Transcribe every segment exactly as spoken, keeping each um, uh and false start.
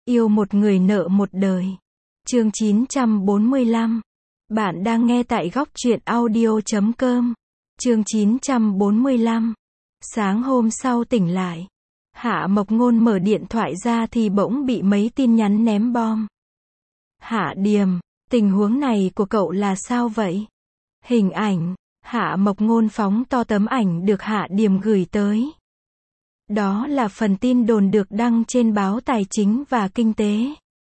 Yêu một người nợ một đời. Chương chín trăm bốn mươi lăm. Bạn đang nghe tại góc truyện audio chấm com. Chương chín trăm bốn mươi lăm. Sáng hôm sau tỉnh lại, Hạ Mộc Ngôn mở điện thoại ra thì bỗng bị mấy tin nhắn ném bom. Hạ Điềm, tình huống này của cậu là sao vậy? Hình ảnh, Hạ Mộc Ngôn phóng to tấm ảnh được Hạ Điềm gửi tới. Đó là phần tin đồn được đăng trên báo Tài chính và Kinh tế.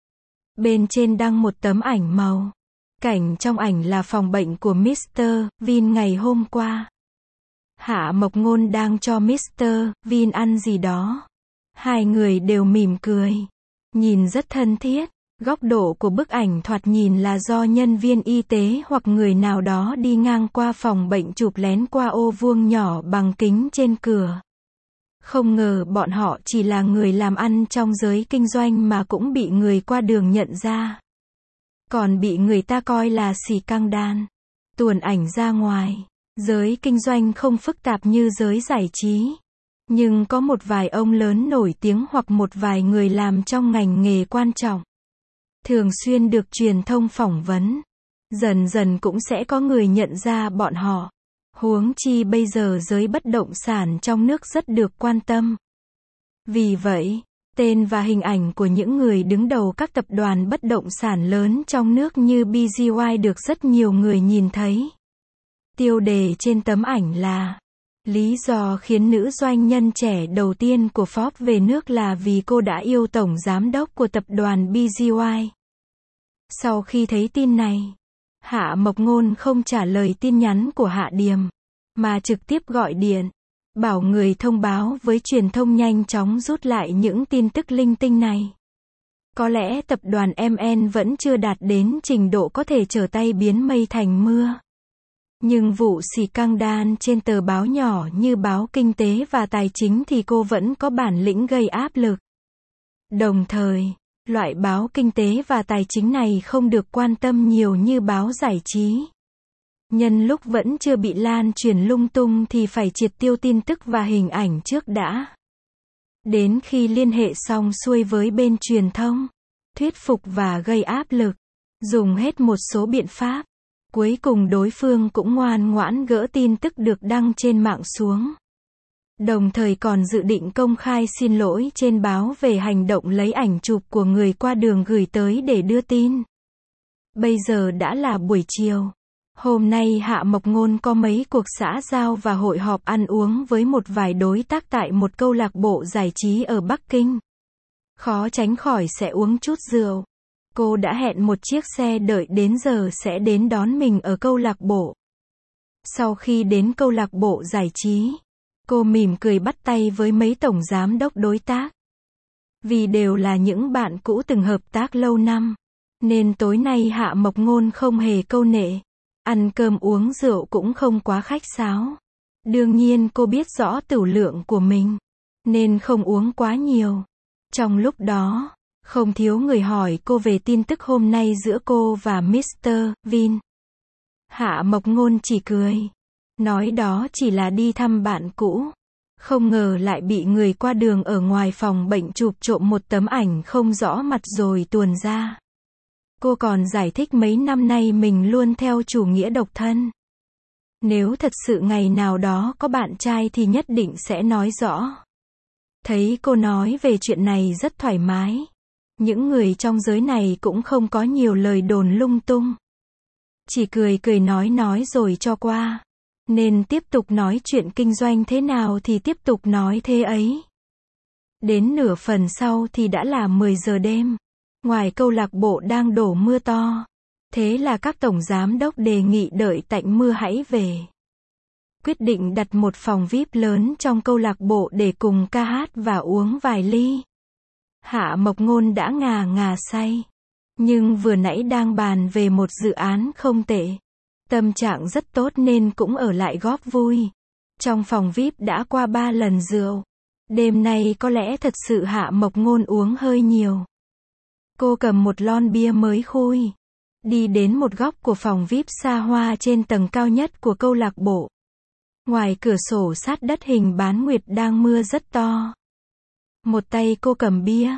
Bên trên đăng một tấm ảnh màu. Cảnh trong ảnh là phòng bệnh của mít tơ Vin ngày hôm qua. Hạ Mộc Ngôn đang cho mít tơ Vin ăn gì đó. Hai người đều mỉm cười, nhìn rất thân thiết. Góc độ của bức ảnh thoạt nhìn là do nhân viên y tế hoặc người nào đó đi ngang qua phòng bệnh chụp lén qua ô vuông nhỏ bằng kính trên cửa. Không ngờ bọn họ chỉ là người làm ăn trong giới kinh doanh mà cũng bị người qua đường nhận ra. Còn bị người ta coi là xì căng đan. Tuồn ảnh ra ngoài, giới kinh doanh không phức tạp như giới giải trí. Nhưng có một vài ông lớn nổi tiếng hoặc một vài người làm trong ngành nghề quan trọng, thường xuyên được truyền thông phỏng vấn. Dần dần cũng sẽ có người nhận ra bọn họ. Huống chi bây giờ giới bất động sản trong nước rất được quan tâm. Vì vậy, tên và hình ảnh của những người đứng đầu các tập đoàn bất động sản lớn trong nước như bê giê i được rất nhiều người nhìn thấy. Tiêu đề trên tấm ảnh là: lý do khiến nữ doanh nhân trẻ đầu tiên của Forbes về nước là vì cô đã yêu tổng giám đốc của tập đoàn bê giê i. Sau khi thấy tin này, Hạ Mộc Ngôn không trả lời tin nhắn của Hạ Điềm, mà trực tiếp gọi điện, bảo người thông báo với truyền thông nhanh chóng rút lại những tin tức linh tinh này. Có lẽ tập đoàn em en vẫn chưa đạt đến trình độ có thể trở tay biến mây thành mưa. Nhưng vụ xì căng đan trên tờ báo nhỏ như báo Kinh tế và Tài chính thì cô vẫn có bản lĩnh gây áp lực. Đồng thời, loại báo Kinh tế và Tài chính này không được quan tâm nhiều như báo giải trí. Nhân lúc vẫn chưa bị lan truyền lung tung thì phải triệt tiêu tin tức và hình ảnh trước đã. Đến khi liên hệ xong xuôi với bên truyền thông, thuyết phục và gây áp lực, dùng hết một số biện pháp, cuối cùng đối phương cũng ngoan ngoãn gỡ tin tức được đăng trên mạng xuống. Đồng thời còn dự định công khai xin lỗi trên báo về hành động lấy ảnh chụp của người qua đường gửi tới để đưa tin. Bây giờ đã là buổi chiều. Hôm nay Hạ Mộc Ngôn có mấy cuộc xã giao và hội họp ăn uống với một vài đối tác tại một câu lạc bộ giải trí ở Bắc Kinh. Khó tránh khỏi sẽ uống chút rượu. Cô đã hẹn một chiếc xe đợi đến giờ sẽ đến đón mình ở câu lạc bộ. Sau khi đến câu lạc bộ giải trí, cô mỉm cười bắt tay với mấy tổng giám đốc đối tác. Vì đều là những bạn cũ từng hợp tác lâu năm, nên tối nay Hạ Mộc Ngôn không hề câu nệ. Ăn cơm uống rượu cũng không quá khách sáo. Đương nhiên cô biết rõ tửu lượng của mình, nên không uống quá nhiều. Trong lúc đó, không thiếu người hỏi cô về tin tức hôm nay giữa cô và mít tơ Vin. Hạ Mộc Ngôn chỉ cười, nói đó chỉ là đi thăm bạn cũ. Không ngờ lại bị người qua đường ở ngoài phòng bệnh chụp trộm một tấm ảnh không rõ mặt rồi tuồn ra. Cô còn giải thích mấy năm nay mình luôn theo chủ nghĩa độc thân. Nếu thật sự ngày nào đó có bạn trai thì nhất định sẽ nói rõ. Thấy cô nói về chuyện này rất thoải mái. Những người trong giới này cũng không có nhiều lời đồn lung tung. Chỉ cười cười nói nói rồi cho qua. Nên tiếp tục nói chuyện kinh doanh thế nào thì tiếp tục nói thế ấy. Đến nửa phần sau thì đã là mười giờ đêm. Ngoài câu lạc bộ đang đổ mưa to. Thế là các tổng giám đốc đề nghị đợi tạnh mưa hãy về. Quyết định đặt một phòng vi ai pi lớn trong câu lạc bộ để cùng ca hát và uống vài ly. Hạ Mộc Ngôn đã ngà ngà say. Nhưng vừa nãy đang bàn về một dự án không tệ. Tâm trạng rất tốt nên cũng ở lại góp vui. Trong phòng vi ai pi đã qua ba lần rượu. Đêm nay có lẽ thật sự Hạ Mộc Ngôn uống hơi nhiều. Cô cầm một lon bia mới khui, đi đến một góc của phòng vi ai pi xa hoa trên tầng cao nhất của câu lạc bộ. Ngoài cửa sổ sát đất hình bán nguyệt đang mưa rất to. Một tay cô cầm bia,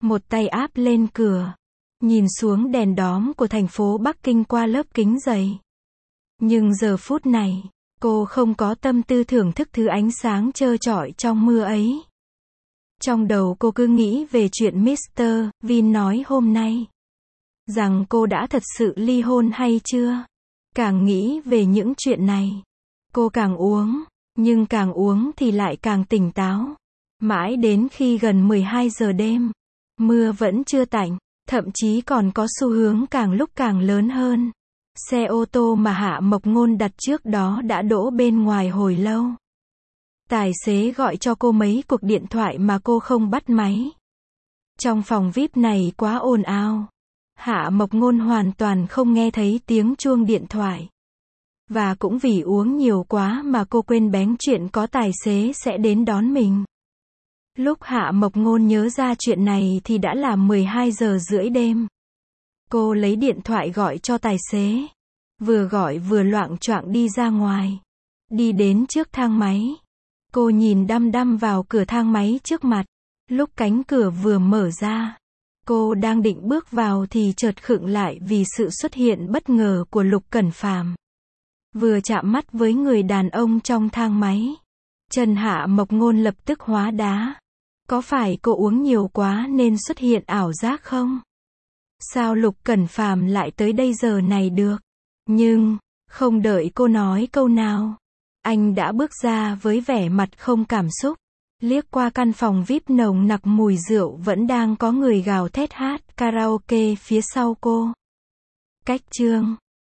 Một tay áp lên cửa, nhìn xuống đèn đóm của thành phố Bắc Kinh qua lớp kính dày. Nhưng giờ phút này, cô không có tâm tư thưởng thức thứ ánh sáng trơ trọi trong mưa ấy. Trong đầu cô cứ nghĩ về chuyện mít tơ Vin nói hôm nay. Rằng cô đã thật sự ly hôn hay chưa? Càng nghĩ về những chuyện này, cô càng uống, nhưng càng uống thì lại càng tỉnh táo. Mãi đến khi gần mười hai giờ đêm, mưa vẫn chưa tạnh, thậm chí còn có xu hướng càng lúc càng lớn hơn. Xe ô tô mà Hạ Mộc Ngôn đặt trước đó đã đỗ bên ngoài hồi lâu. Tài xế gọi cho cô mấy cuộc điện thoại mà cô không bắt máy. Trong phòng vi ai pi này quá ồn ào. Hạ Mộc Ngôn hoàn toàn không nghe thấy tiếng chuông điện thoại. Và cũng vì uống nhiều quá mà cô quên bén chuyện có tài xế sẽ đến đón mình. Lúc Hạ Mộc Ngôn nhớ ra chuyện này thì đã là mười hai giờ rưỡi đêm. Cô lấy điện thoại gọi cho tài xế. Vừa gọi vừa loạng choạng đi ra ngoài. Đi đến trước thang máy. Cô nhìn đăm đăm vào cửa thang máy trước mặt. Lúc cánh cửa vừa mở ra, cô đang định bước vào thì chợt khựng lại vì sự xuất hiện bất ngờ của Lục Cẩn Phàm. Vừa chạm mắt với người đàn ông trong thang máy, chân Hạ Mộc Ngôn lập tức hóa đá. Có phải cô uống nhiều quá nên xuất hiện ảo giác không? Sao Lục Cẩn Phàm lại tới đây giờ này được? Nhưng, không đợi cô nói câu nào, anh đã bước ra với vẻ mặt không cảm xúc. Liếc qua căn phòng vi ai pi nồng nặc mùi rượu vẫn đang có người gào thét hát karaoke phía sau cô. Cách chương